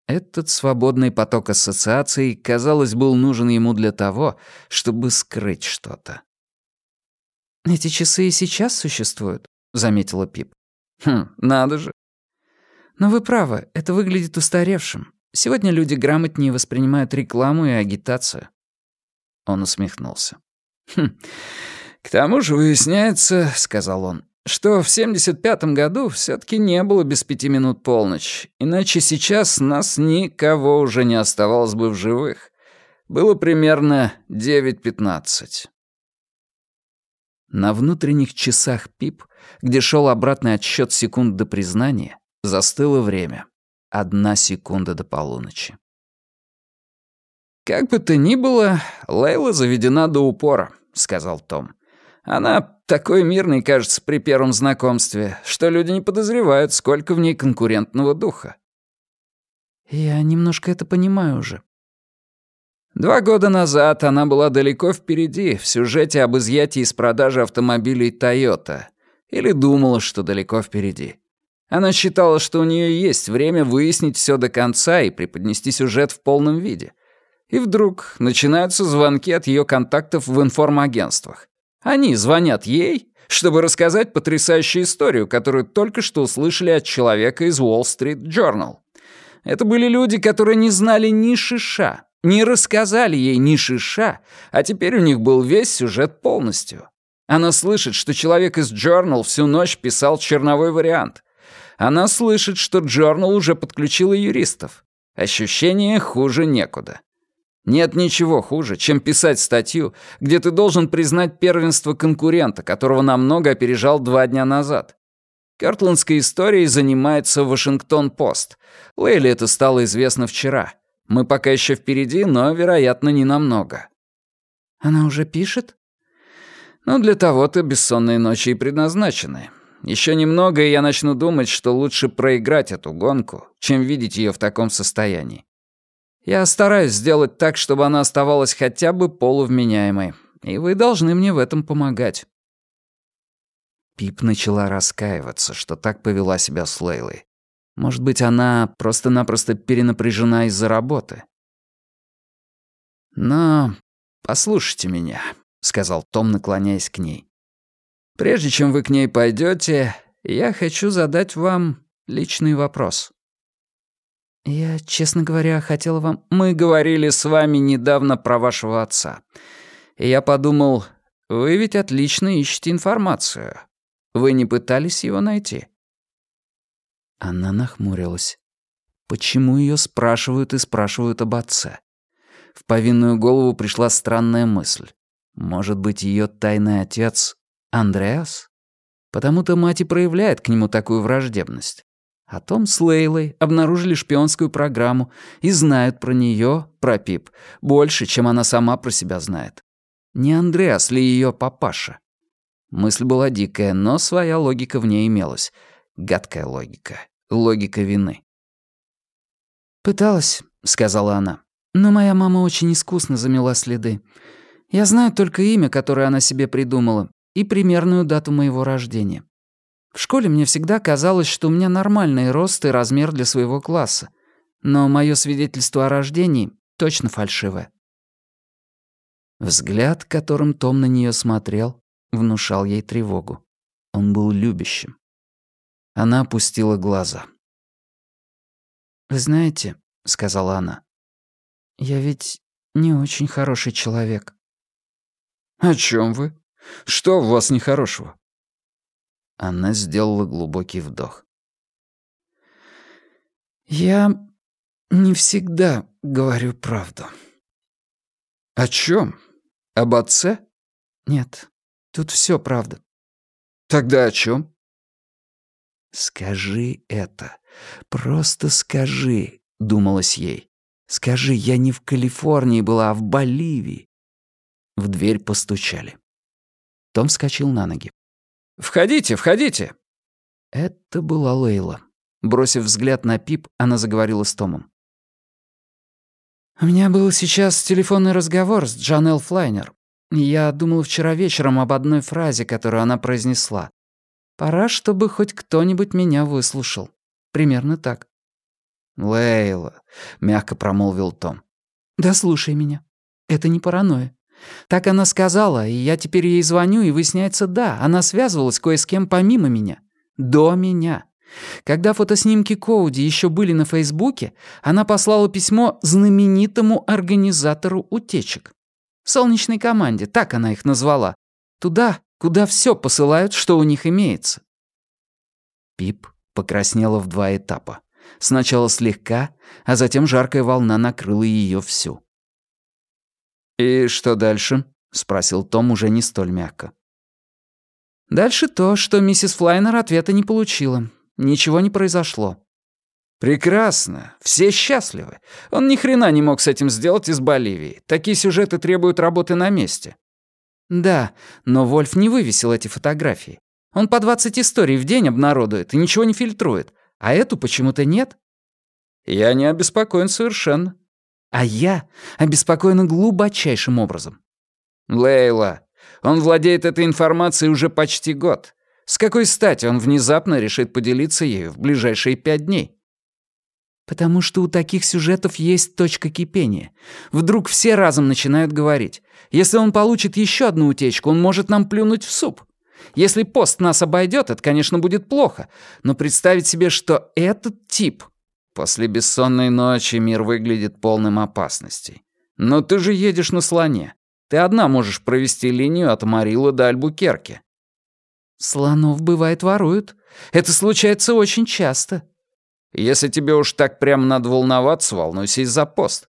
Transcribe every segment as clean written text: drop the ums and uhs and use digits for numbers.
Этот свободный поток ассоциаций, казалось, был нужен ему для того, чтобы скрыть что-то. «Эти часы и сейчас существуют», — заметила Пип. Надо же. «Но вы правы, это выглядит устаревшим. Сегодня люди грамотнее воспринимают рекламу и агитацию». Он усмехнулся. «К тому же выясняется, — сказал он, — что в 75-м году все-таки не было без 5 минут полночь, иначе сейчас нас никого уже не оставалось бы в живых. Было примерно 9:15. На внутренних часах Пип, где шел обратный отсчет секунд до признания, застыло время. 1 секунда до полуночи. «Как бы то ни было, Лейла заведена до упора», — сказал Том. «Она такой мирной, кажется, при первом знакомстве, что люди не подозревают, сколько в ней конкурентного духа». «Я немножко это понимаю уже». 2 года назад она была далеко впереди в сюжете об изъятии из продажи автомобилей Toyota. Или думала, что далеко впереди. Она считала, что у нее есть время выяснить все до конца и преподнести сюжет в полном виде. И вдруг начинаются звонки от ее контактов в информагентствах. Они звонят ей, чтобы рассказать потрясающую историю, которую только что услышали от человека из Wall Street Journal. Это были люди, которые не знали ни шиша, не рассказали ей ни шиша, а теперь у них был весь сюжет полностью. Она слышит, что человек из Journal всю ночь писал черновой вариант. Она слышит, что Journal уже подключила юристов. Ощущение хуже некуда. Нет ничего хуже, чем писать статью, где ты должен признать первенство конкурента, которого намного опережал 2 дня назад. Кортландской историей занимается Вашингтон-Пост. Лейле это стало известно вчера. Мы пока еще впереди, но, вероятно, не намного. «Она уже пишет?» Ну, для того-то бессонные ночи и предназначены. Еще немного, и я начну думать, что лучше проиграть эту гонку, чем видеть ее в таком состоянии. Я стараюсь сделать так, чтобы она оставалась хотя бы полувменяемой, и вы должны мне в этом помогать». Пип начала раскаиваться, что так повела себя с Лейлой. Может быть, она просто-напросто перенапряжена из-за работы. «Но послушайте меня», — сказал Том, наклоняясь к ней. «Прежде чем вы к ней пойдете, я хочу задать вам личный вопрос». «Я, честно говоря, хотела вам...» «Мы говорили с вами недавно про вашего отца. И я подумал, вы ведь отлично ищете информацию. Вы не пытались его найти?» Она нахмурилась. Почему ее спрашивают и спрашивают об отце? В повинную голову пришла странная мысль. Может быть, ее тайный отец — Андреас? Потому-то мать и проявляет к нему такую враждебность. А Том с Лейлой обнаружили шпионскую программу и знают про нее, про Пип, больше, чем она сама про себя знает. Не Андреас ли ее папаша? Мысль была дикая, но своя логика в ней имелась. Гадкая логика. Логика вины. «Пыталась», — сказала она. «Но моя мама очень искусно замела следы. Я знаю только имя, которое она себе придумала, и примерную дату моего рождения. В школе мне всегда казалось, что у меня нормальный рост и размер для своего класса, но мое свидетельство о рождении точно фальшивое». Взгляд, которым Том на нее смотрел, внушал ей тревогу. Он был любящим. Она опустила глаза. «Вы знаете», — сказала она, — «я ведь не очень хороший человек». «О чем вы? Что в вас нехорошего?» Она сделала глубокий вдох. «Я не всегда говорю правду». «О чем? Об отце?» «Нет, тут все правда». «Тогда о чем?» «Скажи это. Просто скажи», — думалось ей. «Скажи, я не в Калифорнии была, а в Боливии». В дверь постучали. Том вскочил на ноги. «Входите, входите!» Это была Лейла. Бросив взгляд на Пип, она заговорила с Томом. «У меня был сейчас телефонный разговор с Джанел Флайнер. Я думала вчера вечером об одной фразе, которую она произнесла. Пора, чтобы хоть кто-нибудь меня выслушал. Примерно так». «Лейла», — мягко промолвил Том. «Да слушай меня. Это не паранойя. Так она сказала, и я теперь ей звоню, и выясняется, да, она связывалась кое с кем помимо меня. До меня. Когда фотоснимки Коуди еще были на Фейсбуке, она послала письмо знаменитому организатору утечек. Солнечной команде, так она их назвала. Туда, куда все посылают, что у них имеется». Пип покраснела в 2 этапа. Сначала слегка, а затем жаркая волна накрыла ее всю. «И что дальше?» — спросил Том уже не столь мягко. «Дальше то, что миссис Флайнер ответа не получила. Ничего не произошло». «Прекрасно. Все счастливы. Он ни хрена не мог с этим сделать из Боливии. Такие сюжеты требуют работы на месте». «Да, но Вольф не вывесил эти фотографии. Он по 20 историй в день обнародует и ничего не фильтрует. А эту почему-то нет». «Я не обеспокоен совершенно». «А я обеспокоена глубочайшим образом». «Лейла, он владеет этой информацией уже почти год. С какой стати он внезапно решит поделиться ею в ближайшие 5 дней?» «Потому что у таких сюжетов есть точка кипения. Вдруг все разом начинают говорить. Если он получит еще одну утечку, он может нам плюнуть в суп. Если пост нас обойдет, это, конечно, будет плохо. Но представить себе, что этот тип...» «После бессонной ночи мир выглядит полным опасностей. Но ты же едешь на слоне. Ты одна можешь провести линию от Амарилла до Альбукерке». «Слонов, бывает, воруют. Это случается очень часто». «Если тебе уж так прямо надо волноваться, волнуйся из-за пост».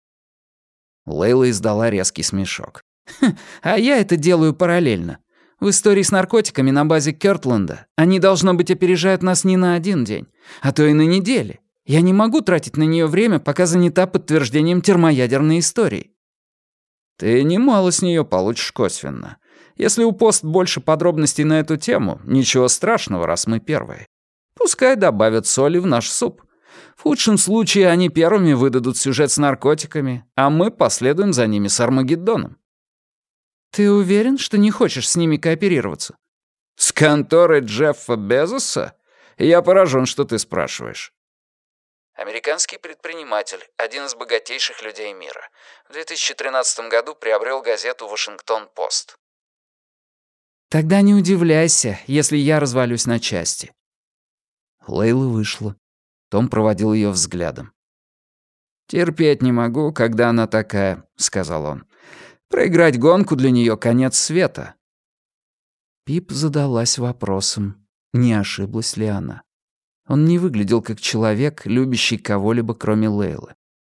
Лейла издала резкий смешок. «А я это делаю параллельно. В истории с наркотиками на базе Кёртленда они, должно быть, опережают нас не на 1 день, а то и на недели. Я не могу тратить на нее время, пока занята подтверждением термоядерной истории». «Ты немало с нее получишь косвенно. Если у пост больше подробностей на эту тему, ничего страшного, раз мы первые. Пускай добавят соли в наш суп. В худшем случае они первыми выдадут сюжет с наркотиками, а мы последуем за ними с Армагеддоном». «Ты уверен, что не хочешь с ними кооперироваться?» «С конторой Джеффа Безоса? Я поражен, что ты спрашиваешь». Американский предприниматель, один из богатейших людей мира. В 2013 году приобрел газету «Вашингтон-Пост». «Тогда не удивляйся, если я развалюсь на части». Лейла вышла. Том проводил ее взглядом. «Терпеть не могу, когда она такая», — сказал он. «Проиграть гонку для нее конец света». Пип задалась вопросом, не ошиблась ли она. Он не выглядел как человек, любящий кого-либо, кроме Лейлы.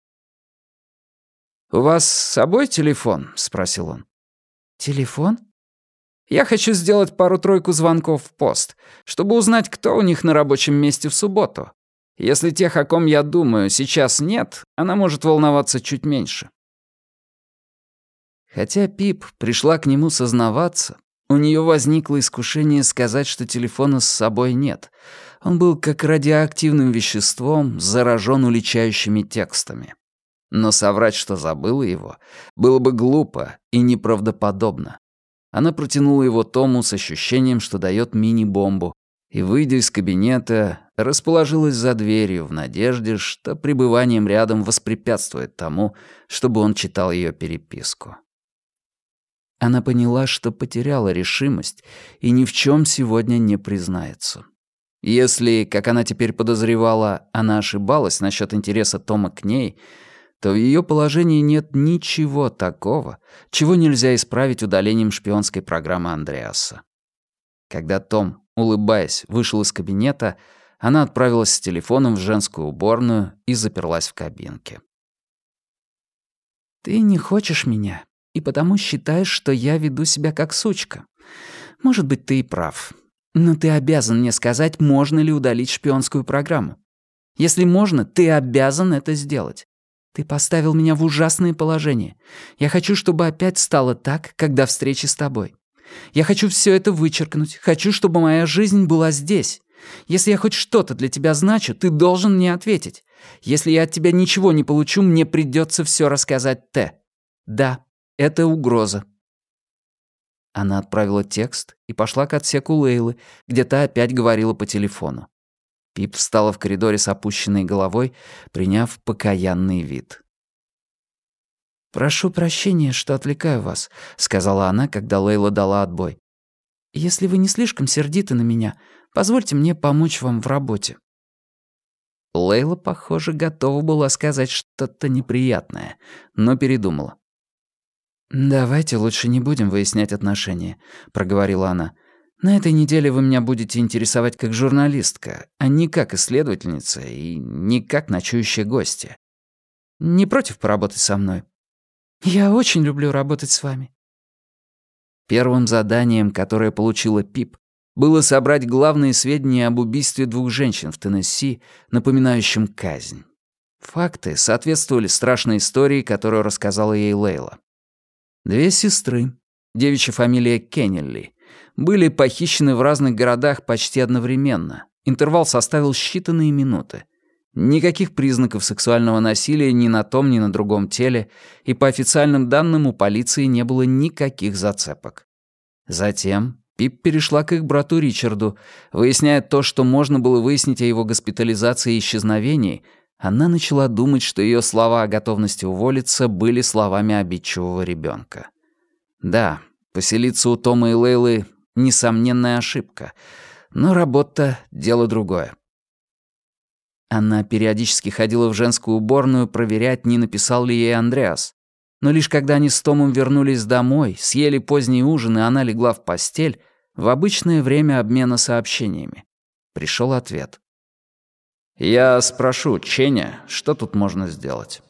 «У вас с собой телефон?» — спросил он. «Телефон?» «Я хочу сделать пару-тройку звонков в пост, чтобы узнать, кто у них на рабочем месте в субботу. Если тех, о ком я думаю, сейчас нет, она может волноваться чуть меньше». Хотя Пип пришла к нему сознаваться, у нее возникло искушение сказать, что телефона с собой нет. Он был как радиоактивным веществом, заражен уличающими текстами. Но соврать, что забыла его, было бы глупо и неправдоподобно. Она протянула его Тому с ощущением, что дает мини-бомбу, и, выйдя из кабинета, расположилась за дверью в надежде, что пребыванием рядом воспрепятствует тому, чтобы он читал ее переписку. Она поняла, что потеряла решимость и ни в чем сегодня не признается. Если, как она теперь подозревала, она ошибалась насчет интереса Тома к ней, то в ее положении нет ничего такого, чего нельзя исправить удалением шпионской программы Андреаса. Когда Том, улыбаясь, вышел из кабинета, она отправилась с телефоном в женскую уборную и заперлась в кабинке. «Ты не хочешь меня, и потому считаешь, что я веду себя как сучка. Может быть, ты и прав. Но ты обязан мне сказать, можно ли удалить шпионскую программу. Если можно, ты обязан это сделать. Ты поставил меня в ужасное положение. Я хочу, чтобы опять стало так, как до встречи с тобой. Я хочу все это вычеркнуть. Хочу, чтобы моя жизнь была здесь. Если я хоть что-то для тебя значу, ты должен мне ответить. Если я от тебя ничего не получу, мне придется все рассказать Т. Да, это угроза». Она отправила текст и пошла к отсеку Лейлы, где та опять говорила по телефону. Пип встала в коридоре с опущенной головой, приняв покаянный вид. «Прошу прощения, что отвлекаю вас», — сказала она, когда Лейла дала отбой. «Если вы не слишком сердиты на меня, позвольте мне помочь вам в работе». Лейла, похоже, готова была сказать что-то неприятное, но передумала. «Давайте лучше не будем выяснять отношения», — проговорила она. «На этой неделе вы меня будете интересовать как журналистка, а не как исследовательница и не как ночующая гостья. Не против поработать со мной? Я очень люблю работать с вами». Первым заданием, которое получила Пип, было собрать главные сведения об убийстве 2 женщин в Теннесси, напоминающем казнь. Факты соответствовали страшной истории, которую рассказала ей Лейла. 2 сестры, девичья фамилия Кеннелли, были похищены в разных городах почти одновременно. Интервал составил считанные минуты. Никаких признаков сексуального насилия ни на том, ни на другом теле, и по официальным данным у полиции не было никаких зацепок. Затем Пип перешла к их брату Ричарду. Выясняя то, что можно было выяснить о его госпитализации и исчезновении, она начала думать, что ее слова о готовности уволиться были словами обидчивого ребенка. Да, поселиться у Тома и Лейлы — несомненная ошибка, но работа — дело другое. Она периодически ходила в женскую уборную проверять, не написал ли ей Андреас. Но лишь когда они с Томом вернулись домой, съели поздний ужин, и она легла в постель, в обычное время обмена сообщениями, пришел ответ. «Я спрошу Ченя, что тут можно сделать?»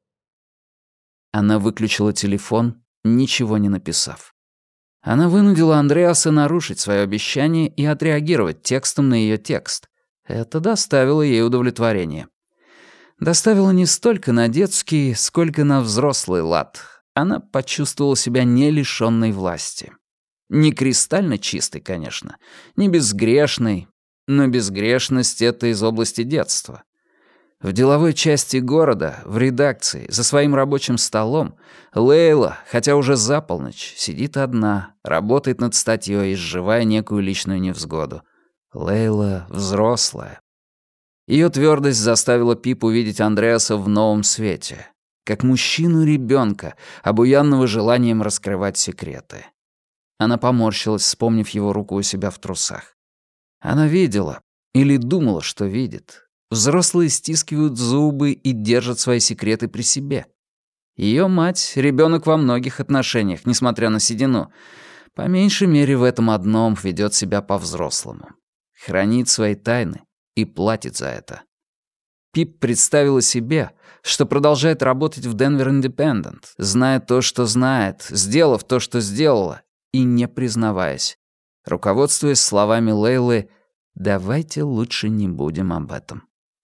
Она выключила телефон, ничего не написав. Она вынудила Андреаса нарушить свое обещание и отреагировать текстом на ее текст. Это доставило ей удовлетворение. Доставило не столько на детский, сколько на взрослый лад. Она почувствовала себя не лишённой власти. Не кристально чистой, конечно, не безгрешной, но безгрешность — это из области детства. В деловой части города, в редакции, за своим рабочим столом, Лейла, хотя уже за полночь, сидит одна, работает над статьей, изживая некую личную невзгоду. Лейла взрослая. Ее твердость заставила Пип увидеть Андреаса в новом свете, как мужчину-ребенка, обуянного желанием раскрывать секреты. Она поморщилась, вспомнив его руку у себя в трусах. Она видела, или думала, что видит. Взрослые стискивают зубы и держат свои секреты при себе. Ее мать — ребенок во многих отношениях, несмотря на седину. По меньшей мере в этом одном ведет себя по-взрослому. Хранит свои тайны и платит за это. Пип представила себе, что продолжает работать в Denver Independent, зная то, что знает, сделав то, что сделала, и не признаваясь, руководствуясь словами Лейлы «давайте лучше не будем об этом».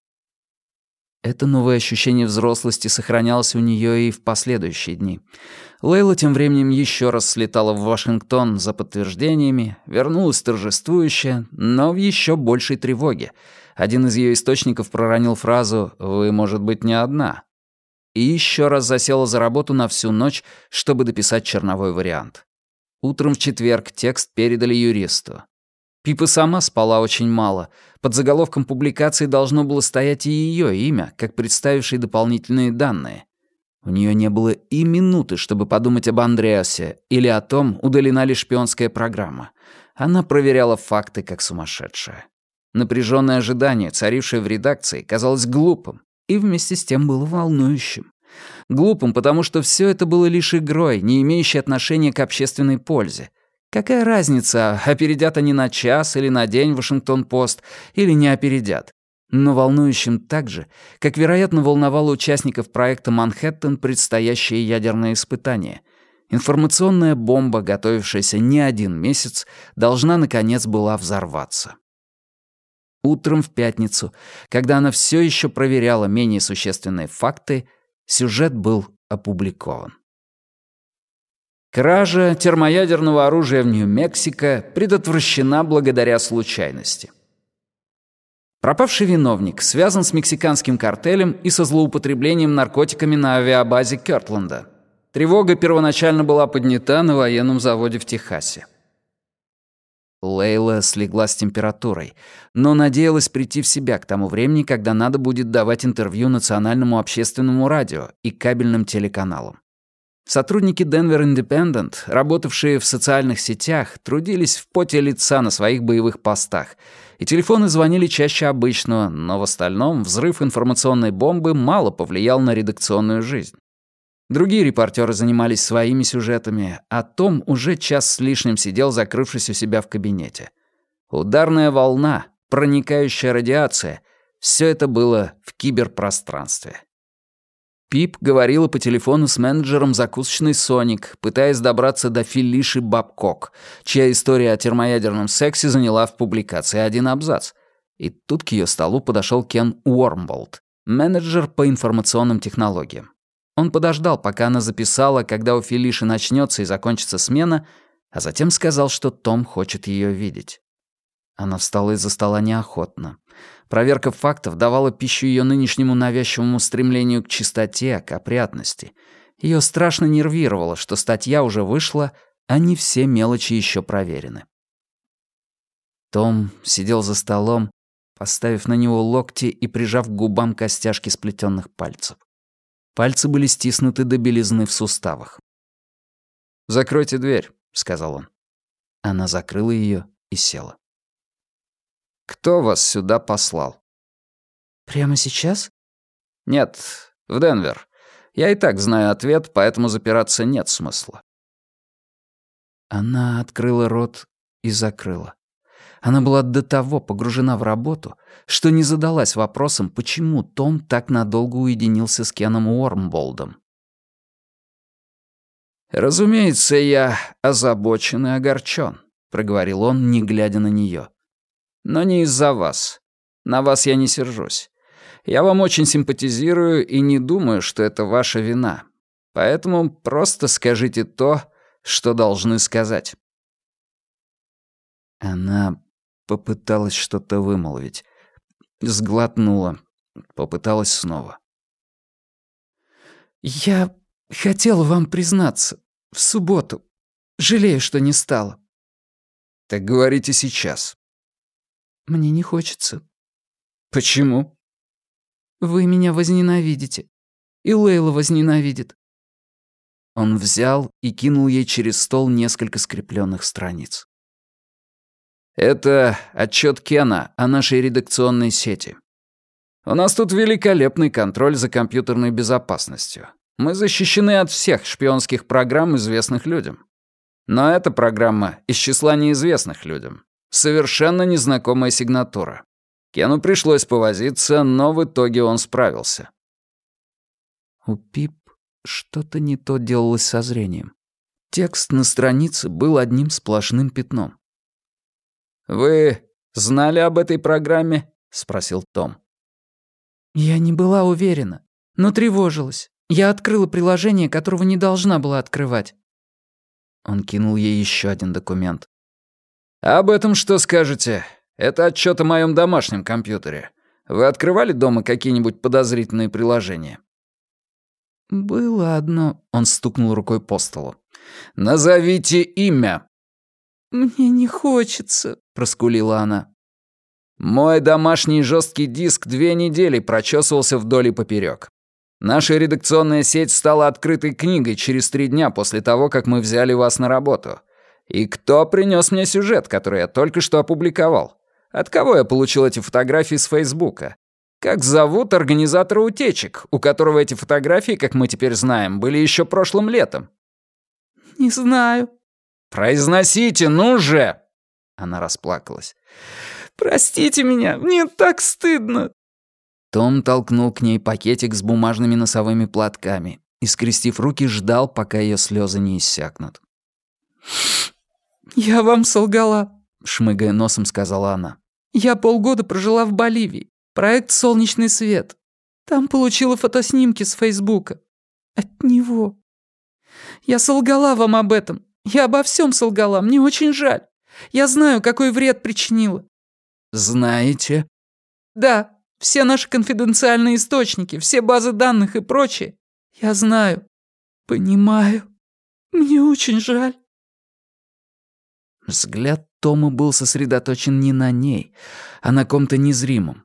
Это новое ощущение взрослости сохранялось у нее и в последующие дни. Лейла тем временем еще раз слетала в Вашингтон за подтверждениями, вернулась торжествующая, но в еще большей тревоге. Один из ее источников проронил фразу «Вы, может быть, не одна». И еще раз засела за работу на всю ночь, чтобы дописать черновой вариант. Утром в четверг текст передали юристу. Пипа сама спала очень мало. Под заголовком публикации должно было стоять и ее имя, как представившей дополнительные данные. У нее не было и минуты, чтобы подумать об Андреасе или о том, удалена ли шпионская программа. Она проверяла факты как сумасшедшая. Напряженное ожидание, царившее в редакции, казалось глупым и вместе с тем было волнующим. Глупым, потому что все это было лишь игрой, не имеющей отношения к общественной пользе. Какая разница, опередят они на час или на день Вашингтон-Пост, или не опередят? Но волнующим так же, как, вероятно, волновало участников проекта «Манхэттен» предстоящее ядерное испытание. Информационная бомба, готовившаяся не один месяц, должна, наконец, была взорваться. Утром в пятницу, когда она все еще проверяла менее существенные факты, сюжет был опубликован. Кража термоядерного оружия в Нью-Мексико предотвращена благодаря случайности. Пропавший виновник связан с мексиканским картелем и со злоупотреблением наркотиками на авиабазе Кёртленда. Тревога первоначально была поднята на военном заводе в Техасе. Лейла слегла с температурой, но надеялась прийти в себя к тому времени, когда надо будет давать интервью Национальному общественному радио и кабельным телеканалам. Сотрудники Denver Independent, работавшие в социальных сетях, трудились в поте лица на своих боевых постах, и телефоны звонили чаще обычного, но в остальном взрыв информационной бомбы мало повлиял на редакционную жизнь. Другие репортеры занимались своими сюжетами, а Том уже час с лишним сидел, закрывшись у себя в кабинете. Ударная волна, проникающая радиация — все это было в киберпространстве. Пип говорила по телефону с менеджером закусочной «Соник», пытаясь добраться до Фелиши Бабкок, чья история о термоядерном сексе заняла в публикации один абзац. И тут к ее столу подошел Кен Уормболд, менеджер по информационным технологиям. Он подождал, пока она записала, когда у Фелиши начнется и закончится смена, а затем сказал, что Том хочет ее видеть. Она встала из-за стола неохотно. Проверка фактов давала пищу ее нынешнему навязчивому стремлению к чистоте, к опрятности. Ее страшно нервировало, что статья уже вышла, а не все мелочи еще проверены. Том сидел за столом, поставив на него локти и прижав к губам костяшки сплетенных пальцев. Пальцы были стиснуты до белизны в суставах. «Закройте дверь», — сказал он. Она закрыла ее и села. «Кто вас сюда послал?» «Прямо сейчас?» «Нет, в Денвер. Я и так знаю ответ, поэтому запираться нет смысла». Она открыла рот и закрыла. Она была до того погружена в работу, что не задалась вопросом, почему Том так надолго уединился с Кеном Уормболдом. «Разумеется, я озабочен и огорчен», — проговорил он, не глядя на нее. «Но не из-за вас. На вас я не сержусь. Я вам очень симпатизирую и не думаю, что это ваша вина. Поэтому просто скажите то, что должны сказать». Она попыталась что-то вымолвить. Сглотнула. Попыталась снова. «Я хотела вам признаться. В субботу. Жалею, что не стала». «Так говорите сейчас». «Мне не хочется». «Почему?» «Вы меня возненавидите. И Лейла возненавидит». Он взял и кинул ей через стол несколько скрепленных страниц. «Это отчет Кена о нашей редакционной сети. У нас тут великолепный контроль за компьютерной безопасностью. Мы защищены от всех шпионских программ, известных людям. Но эта программа из числа неизвестных людям. Совершенно незнакомая сигнатура. Кену пришлось повозиться, но в итоге он справился». У Пип что-то не то делалось со зрением. Текст на странице был одним сплошным пятном. «Вы знали об этой программе?» — спросил Том. Я не была уверена, но тревожилась. Я открыла приложение, которого не должна была открывать. Он кинул ей еще один документ. «Об этом что скажете? Это отчет о моем домашнем компьютере. Вы открывали дома какие-нибудь подозрительные приложения?» «Было одно», — он стукнул рукой по столу. «Назовите имя». «Мне не хочется», — проскулила она. «Мой домашний жесткий диск 2 недели прочесывался вдоль и поперек. Наша редакционная сеть стала открытой книгой через 3 дня после того, как мы взяли вас на работу. И кто принес мне сюжет, который я только что опубликовал? От кого я получил эти фотографии с Фейсбука? Как зовут организатора утечек, у которого эти фотографии, как мы теперь знаем, были еще прошлым летом?» «Не знаю». «Произносите, ну же!» Она расплакалась. «Простите меня, мне так стыдно». Том толкнул к ней пакетик с бумажными носовыми платками и, скрестив руки, ждал, пока ее слезы не иссякнут. «Я вам солгала», — шмыгая носом сказала она. «Я полгода прожила в Боливии. Проект «Солнечный свет». Там получила фотоснимки с Фейсбука. От него. Я солгала вам об этом. Я обо всем солгала. Мне очень жаль. Я знаю, какой вред причинила». «Знаете?» «Да, все наши конфиденциальные источники, все базы данных и прочее. Я знаю. Понимаю. Мне очень жаль». Взгляд Тома был сосредоточен не на ней, а на ком-то незримом.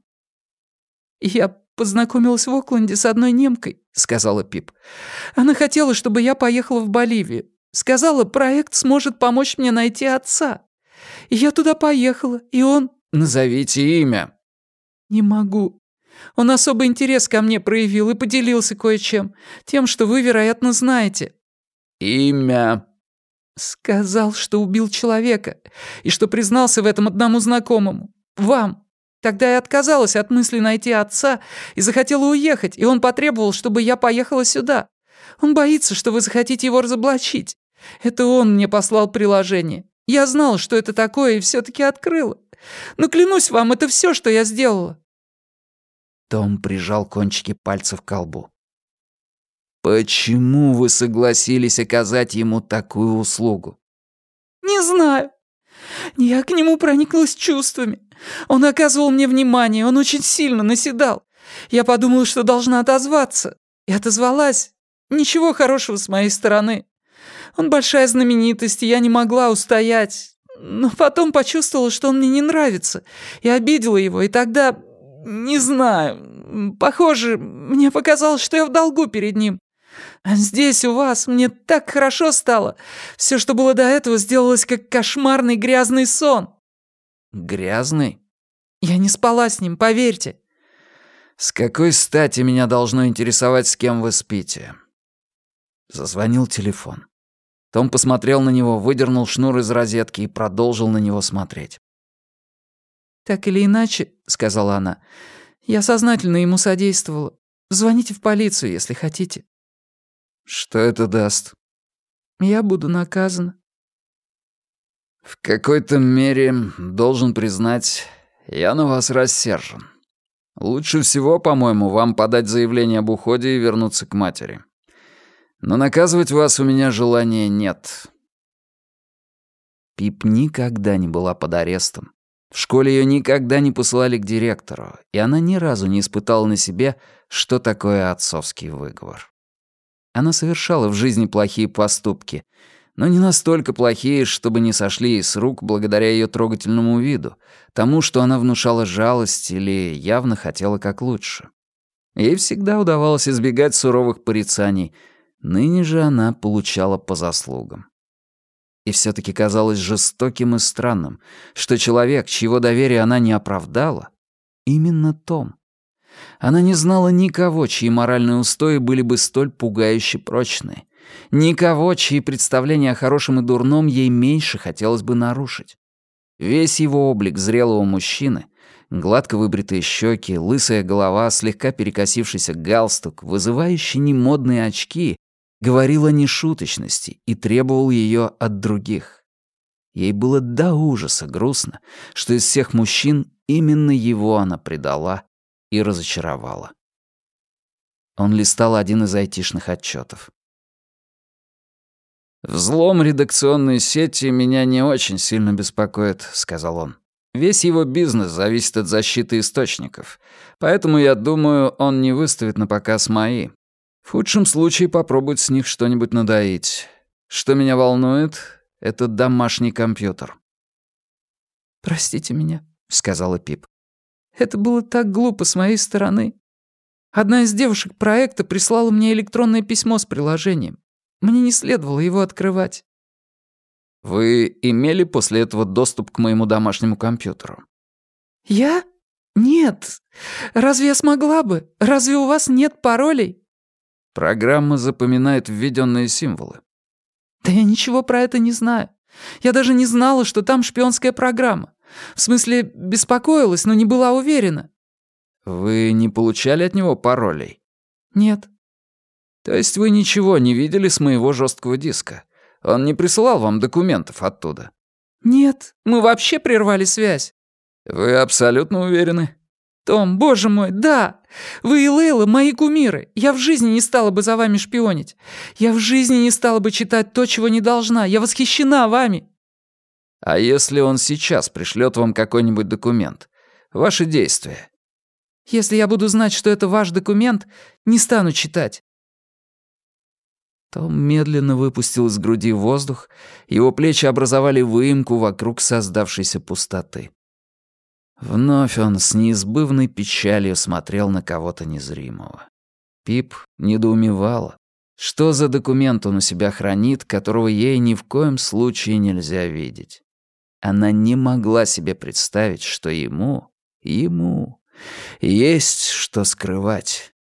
«Я познакомилась в Окленде с одной немкой», — сказала Пип. «Она хотела, чтобы я поехала в Боливию. Сказала, проект сможет помочь мне найти отца. И я туда поехала, и он...» «Назовите имя». «Не могу. Он особый интерес ко мне проявил и поделился кое-чем. Тем, что вы, вероятно, знаете». «Имя». «Сказал, что убил человека, и что признался в этом одному знакомому. Вам. Тогда я отказалась от мысли найти отца и захотела уехать, и он потребовал, чтобы я поехала сюда. Он боится, что вы захотите его разоблачить. Это он мне послал приложение. Я знала, что это такое, и все-таки открыла. Но клянусь вам, это все, что я сделала». Том прижал кончики пальцев к колбу. «Почему вы согласились оказать ему такую услугу?» «Не знаю. Я к нему прониклась чувствами. Он оказывал мне внимание, он очень сильно наседал. Я подумала, что должна отозваться. И отозвалась. Ничего хорошего с моей стороны. Он большая знаменитость, и я не могла устоять. Но потом почувствовала, что он мне не нравится, и обидела его, и тогда... Не знаю. Похоже, мне показалось, что я в долгу перед ним. А здесь у вас мне так хорошо стало. Все, что было до этого, сделалось как кошмарный грязный сон». «Грязный?» «Я не спала с ним, поверьте». «С какой стати меня должно интересовать, с кем вы спите?» Зазвонил телефон. Том посмотрел на него, выдернул шнур из розетки и продолжил на него смотреть. «Так или иначе», — сказала она, — «я сознательно ему содействовала. Звоните в полицию, если хотите». «Что это даст?» «Я буду наказана». «В какой-то мере, должен признать, я на вас рассержен. Лучше всего, по-моему, вам подать заявление об уходе и вернуться к матери. Но наказывать вас у меня желания нет». Пип никогда не была под арестом. В школе ее никогда не посылали к директору, и она ни разу не испытала на себе, что такое отцовский выговор. Она совершала в жизни плохие поступки, но не настолько плохие, чтобы не сошли ей с рук благодаря ее трогательному виду, тому, что она внушала жалость или явно хотела как лучше. Ей всегда удавалось избегать суровых порицаний, ныне же она получала по заслугам. И все-таки казалось жестоким и странным, что человек, чьего доверия она не оправдала, именно Том. Она не знала никого, чьи моральные устои были бы столь пугающе прочны, никого, чьи представления о хорошем и дурном ей меньше хотелось бы нарушить. Весь его облик зрелого мужчины, гладко выбритые щеки, лысая голова, слегка перекосившийся галстук, вызывающие немодные очки, говорил о нешуточности и требовал ее от других. Ей было до ужаса грустно, что из всех мужчин именно его она предала и разочаровала. Он листал один из айтишных отчетов. «Взлом редакционной сети меня не очень сильно беспокоит», — сказал он. «Весь его бизнес зависит от защиты источников, поэтому, я думаю, он не выставит на показ мои. В худшем случае попробует с них что-нибудь надоить. Что меня волнует, это домашний компьютер». «Простите меня», — сказала Пип. «Это было так глупо с моей стороны. Одна из девушек проекта прислала мне электронное письмо с приложением. Мне не следовало его открывать». «Вы имели после этого доступ к моему домашнему компьютеру?» «Я? Нет. Разве я смогла бы? Разве у вас нет паролей?» «Программа запоминает введенные символы». «Да я ничего про это не знаю. Я даже не знала, что там шпионская программа. В смысле, беспокоилась, но не была уверена». «Вы не получали от него паролей?» «Нет». «То есть вы ничего не видели с моего жесткого диска? Он не присылал вам документов оттуда?» «Нет, мы вообще прервали связь». «Вы абсолютно уверены?» «Том, боже мой, да! Вы и Лейла мои кумиры. Я в жизни не стала бы за вами шпионить. Я в жизни не стала бы читать то, чего не должна. Я восхищена вами». «А если он сейчас пришлет вам какой-нибудь документ? Ваши действия?» «Если я буду знать, что это ваш документ, не стану читать». Том медленно выпустил из груди воздух, его плечи образовали выемку вокруг создавшейся пустоты. Вновь он с неизбывной печалью смотрел на кого-то незримого. Пип недоумевала, что за документ он у себя хранит, которого ей ни в коем случае нельзя видеть. Она не могла себе представить, что ему есть что скрывать.